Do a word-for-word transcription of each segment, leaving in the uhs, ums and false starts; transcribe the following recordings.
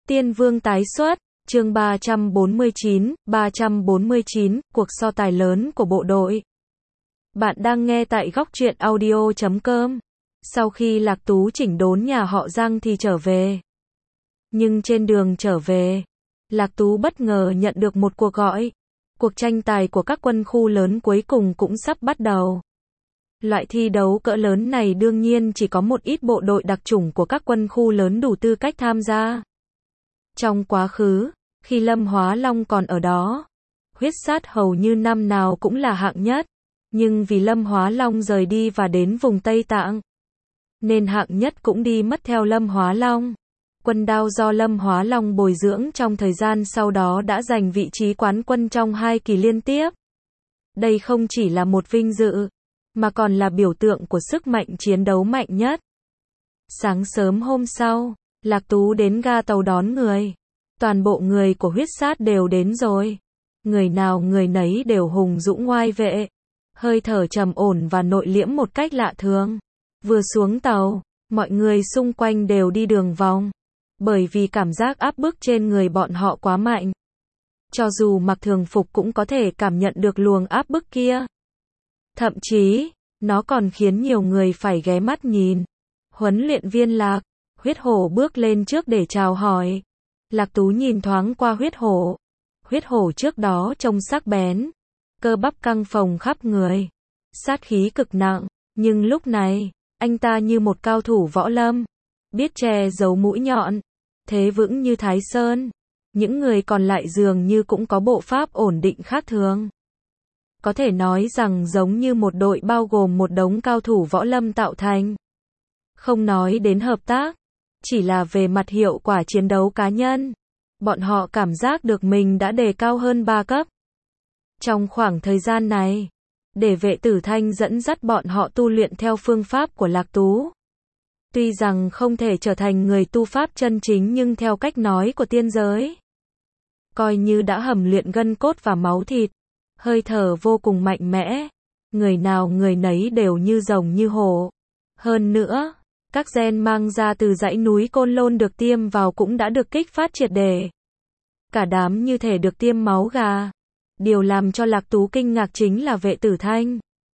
Tiên Vương tái xuất, chương ba trăm bốn mươi chín, ba trăm bốn mươi chín, cuộc so tài lớn của bộ đội. Bạn đang nghe tại góc truyện audio chấm com. Sau khi Lạc Tú chỉnh đốn nhà họ Giang thì trở về. Nhưng trên đường trở về, Lạc Tú bất ngờ nhận được một cuộc gọi. Cuộc tranh tài của các quân khu lớn cuối cùng cũng sắp bắt đầu. Loại thi đấu cỡ lớn này đương nhiên chỉ có một ít bộ đội đặc chủng của các quân khu lớn đủ tư cách tham gia. Trong quá khứ, khi Lâm Hóa Long còn ở đó, Huyết Sát hầu như năm nào cũng là hạng nhất. Nhưng vì Lâm Hóa Long rời đi và đến vùng Tây Tạng, nên hạng nhất cũng đi mất theo Lâm Hóa Long. Quân Đao do Lâm Hóa Long bồi dưỡng trong thời gian sau đó đã giành vị trí quán quân trong hai kỳ liên tiếp. Đây không chỉ là một vinh dự, mà còn là biểu tượng của sức mạnh chiến đấu mạnh nhất. Sáng sớm hôm sau, Lạc Tú đến ga tàu đón người. Toàn bộ người của Huyết Sát đều đến rồi. Người nào người nấy đều hùng dũng ngoai vệ, hơi thở trầm ổn và nội liễm một cách lạ thường. Vừa xuống tàu, mọi người xung quanh đều đi đường vòng, bởi vì cảm giác áp bức trên người bọn họ quá mạnh. Cho dù mặc thường phục cũng có thể cảm nhận được luồng áp bức kia. Thậm chí, nó còn khiến nhiều người phải ghé mắt nhìn. Huấn luyện viên Lạc, Huyết Hổ bước lên trước để chào hỏi. Lạc Tú nhìn thoáng qua Huyết Hổ. Huyết Hổ trước đó trông sắc bén, cơ bắp căng phồng khắp người, sát khí cực nặng, nhưng lúc này, anh ta như một cao thủ võ lâm, biết che giấu mũi nhọn, thế vững như Thái Sơn. Những người còn lại dường như cũng có bộ pháp ổn định khác thường. Có thể nói rằng giống như một đội bao gồm một đống cao thủ võ lâm tạo thành. Không nói đến hợp tác, chỉ là về mặt hiệu quả chiến đấu cá nhân, bọn họ cảm giác được mình đã đề cao hơn ba cấp. Trong khoảng thời gian này, để Vệ Tử Thanh dẫn dắt bọn họ tu luyện theo phương pháp của Lạc Tú. Tuy rằng không thể trở thành người tu pháp chân chính nhưng theo cách nói của tiên giới, coi như đã hầm luyện gân cốt và máu thịt, hơi thở vô cùng mạnh mẽ, người nào người nấy đều như rồng như hổ. Hơn nữa, các gen mang ra từ dãy núi Côn Lôn được tiêm vào cũng đã được kích phát triệt để. Cả đám như thể được tiêm máu gà. Điều làm cho Lạc Tú kinh ngạc chính là Vệ Tử Thanh.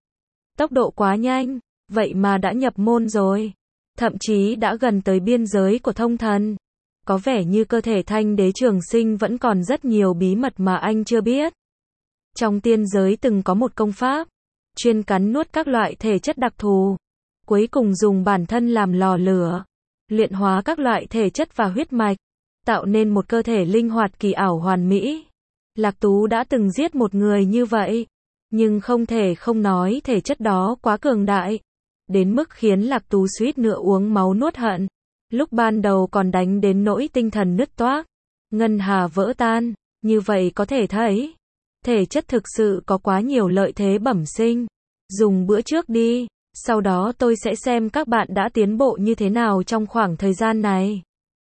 Tốc độ quá nhanh, vậy mà đã nhập môn rồi. Thậm chí đã gần tới biên giới của thông thần. Có vẻ như cơ thể Thanh Đế Trường Sinh vẫn còn rất nhiều bí mật mà anh chưa biết. Trong tiên giới từng có một công pháp, chuyên cắn nuốt các loại thể chất đặc thù. Cuối cùng dùng bản thân làm lò lửa, luyện hóa các loại thể chất và huyết mạch, tạo nên một cơ thể linh hoạt kỳ ảo hoàn mỹ. Lạc Tú đã từng giết một người như vậy, nhưng không thể không nói thể chất đó quá cường đại, đến mức khiến Lạc Tú suýt nữa uống máu nuốt hận. Lúc ban đầu còn đánh đến nỗi tinh thần nứt toác, ngân hà vỡ tan, như vậy có thể thấy, thể chất thực sự có quá nhiều lợi thế bẩm sinh. Dùng bữa trước đi, sau đó tôi sẽ xem các bạn đã tiến bộ như thế nào trong khoảng thời gian này.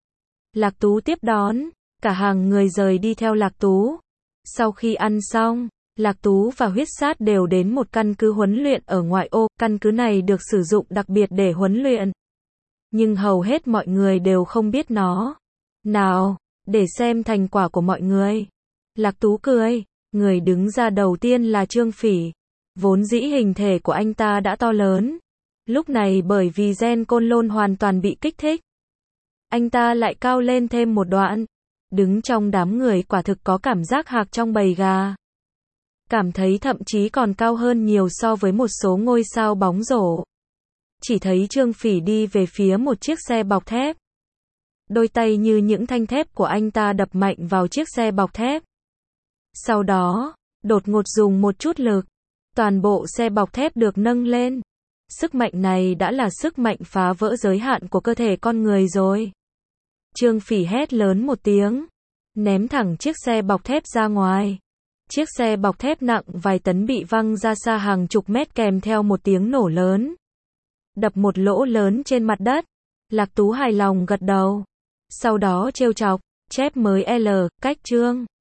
Lạc Tú tiếp đón, cả hàng người rời đi theo Lạc Tú. Sau khi ăn xong, Lạc Tú và Huyết Sát đều đến một căn cứ huấn luyện ở ngoại ô. Căn cứ này được sử dụng đặc biệt để huấn luyện, nhưng hầu hết mọi người đều không biết nó. Nào, để xem thành quả của mọi người. Lạc Tú cười, người đứng ra đầu tiên là Trương Phỉ. Vốn dĩ hình thể của anh ta đã to lớn, lúc này bởi vì gen Côn Lôn hoàn toàn bị kích thích, anh ta lại cao lên thêm một đoạn. Đứng trong đám người quả thực có cảm giác hạc trong bầy gà. Cảm thấy thậm chí còn cao hơn nhiều so với một số ngôi sao bóng rổ. Chỉ thấy Trương Phỉ đi về phía một chiếc xe bọc thép. Đôi tay như những thanh thép của anh ta đập mạnh vào chiếc xe bọc thép. Sau đó, đột ngột dùng một chút lực, toàn bộ xe bọc thép được nâng lên. Sức mạnh này đã là sức mạnh phá vỡ giới hạn của cơ thể con người rồi. Trương Phỉ hét lớn một tiếng, ném thẳng chiếc xe bọc thép ra ngoài. Chiếc xe bọc thép nặng vài tấn bị văng ra xa hàng chục mét kèm theo một tiếng nổ lớn. Đập một lỗ lớn trên mặt đất. Lạc Tú hài lòng gật đầu. Sau đó trêu chọc, chép mới L, cách Trương